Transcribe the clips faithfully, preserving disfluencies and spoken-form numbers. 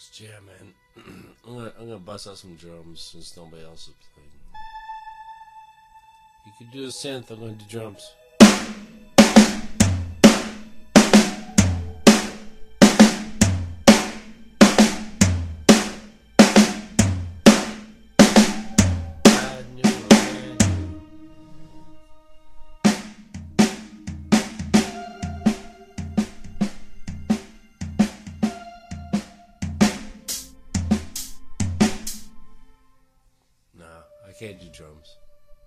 Let's jam, man. I'm gonna I'm gonna bust out some drums since nobody else is playing. You can do the synth. I'm gonna do drums. I can't do drums.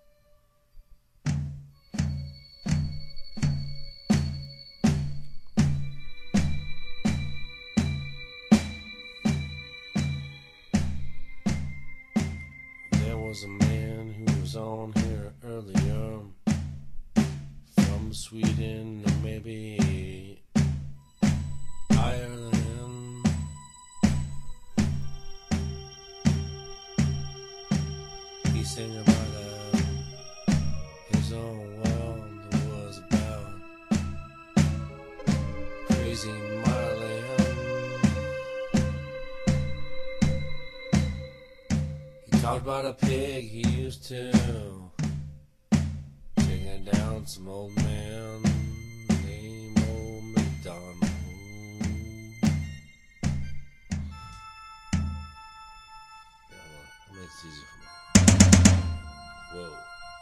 There was a man who was on here earlier, from Sweden or maybe Ireland. He sang about uh, his own world was about crazy Marlin. He talked about a pig he used to taking down some old man named Old MacDonald. Yeah, well, I'll make this easy for me. Whoa.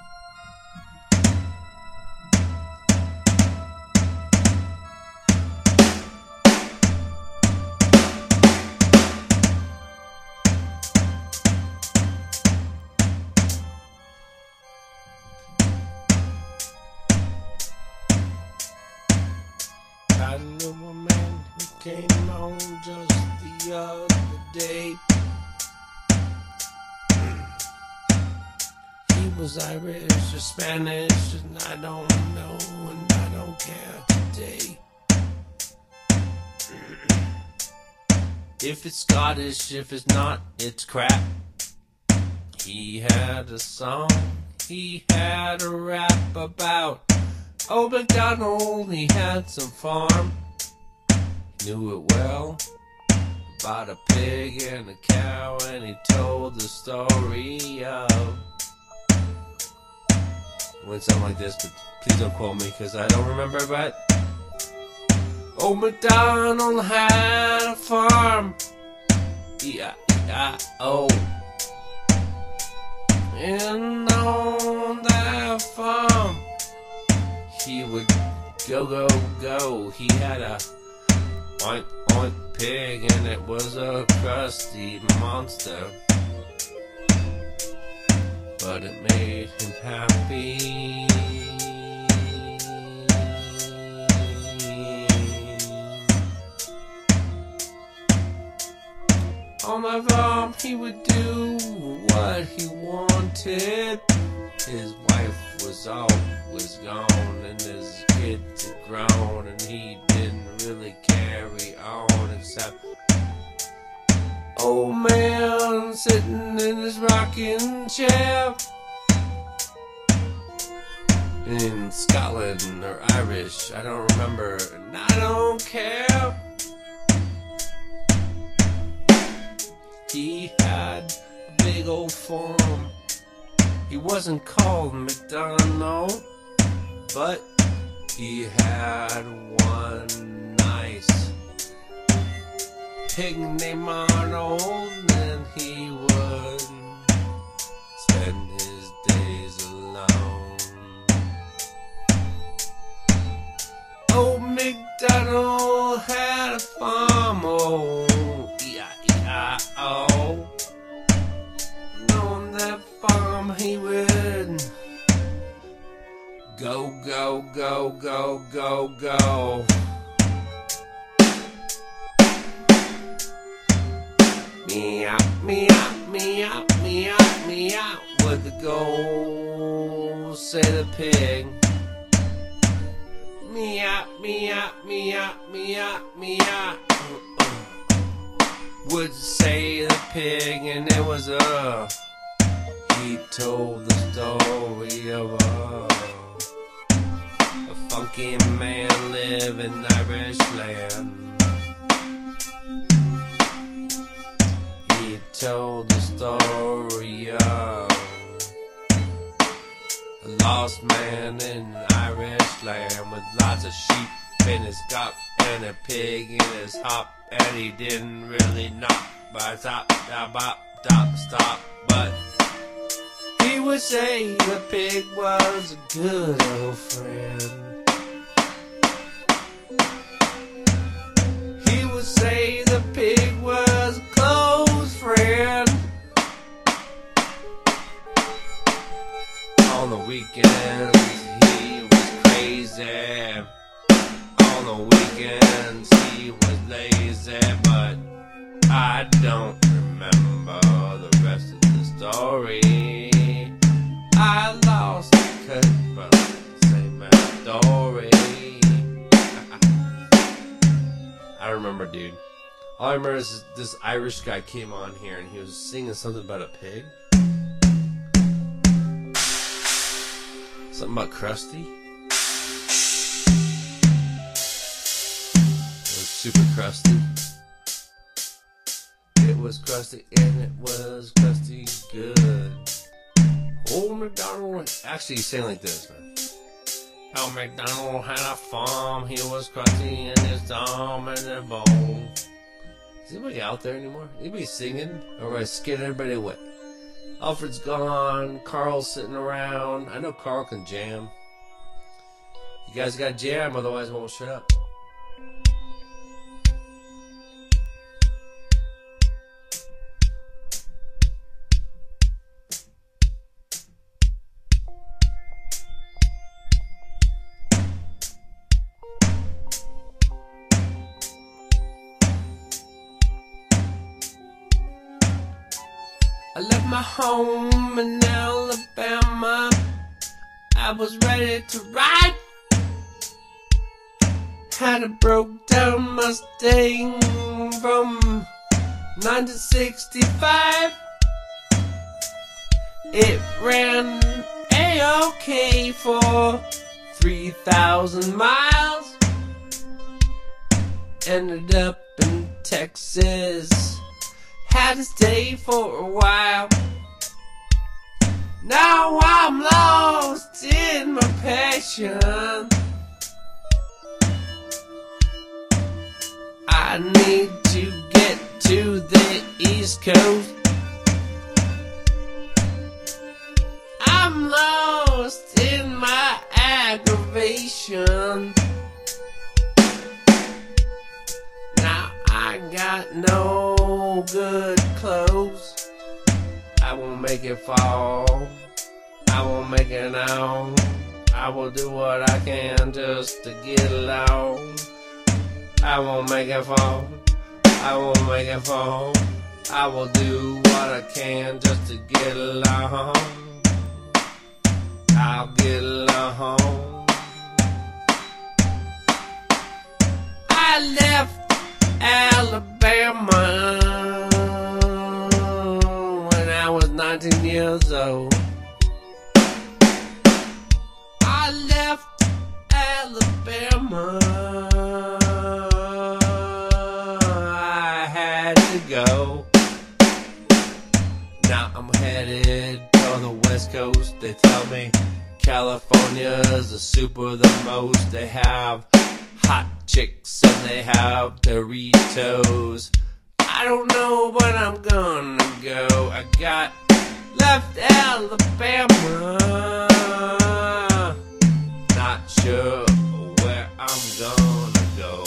I knew a man who came on just the other day. He was Irish or Spanish, and I don't know, and I don't care today. If it's Scottish, if it's not, it's crap. He had a song, he had a rap about Old MacDonald. He had some farm, he knew it well, about a pig and a cow, and he told the story of. It wouldn't sound like this, but please don't quote me because I don't remember. But Old MacDonald had a farm, E I E I O, and on that farm he would go, go, go. He had a oink, oink pig, and it was a crusty monster, but it made him happy. On my farm he would do what he wanted. His wife was always gone, and his kids had grown, and he didn't really carry on except old man sitting in his rocking chair in Scotland or Irish, I don't remember, and I don't care. He had a big old farm. He wasn't called MacDonald, but he had one nice pig named Arnold, and he would spend his days alone. Old MacDonald had a farm, oh, E I E I O. And on that farm he would go, go, go, go, go, go. Meow, meow, meow, meow, meow, would the goat say the pig. Meow, meow, meow, meow, meow, would say the pig, and it was a, he told the story of a, a funky man living in Irish land. told the story of a lost man in an Irish land with lots of sheep in his cup and a pig in his hop, and he didn't really knock by top, top, top, top, stop, but he would say the pig was a good old friend. He would say the pig was a close friend. On the weekends he was crazy. On the weekends he was lazy, but I don't remember the rest of the story. I lost the cut, but same as story. I remember, dude. All I remember is this Irish guy came on here and he was singing something about a pig. Something about Krusty. It was super crusty. It was crusty and it was crusty good. Old MacDonald, actually he sang like this, man. Old MacDonald had a farm, he was crusty in his thumb and their bone. Is anybody out there anymore? Anybody singing? Or am I scaring everybody away? Alfred's gone, Carl's sitting around. I know Carl can jam. You guys gotta jam, otherwise I won't shut up. I left my home in Alabama. I was ready to ride. Had a broke down Mustang from nineteen sixty-five. It ran A-OK for three thousand miles. Ended up in Texas. Had to stay for a while. Now I'm lost in my passion. I need to get to the East Coast. I'm lost in my aggravation. Now I got no good clothes. I won't make it fall. I won't make it now. I will do what I can just to get along. I won't make it fall. I won't make it fall. I will do what I can just to get along. I'll get along. I left Alabama when I was nineteen years old. I left Alabama. I had to go. Now I'm headed to the West Coast. They tell me California's the super the most. They have hot chicks and they have Doritos. I don't know but I'm gonna go. I got left Alabama. Not sure where I'm gonna go.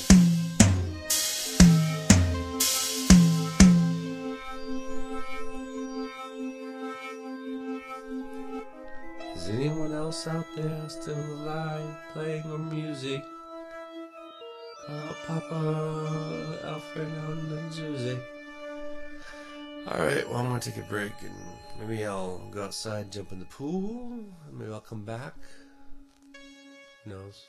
Is anyone else out there still alive playing the music? Call Papa Alfred on the Tuesday. Alright, well I'm gonna take a break and maybe I'll go outside, jump in the pool, and maybe I'll come back. Who knows?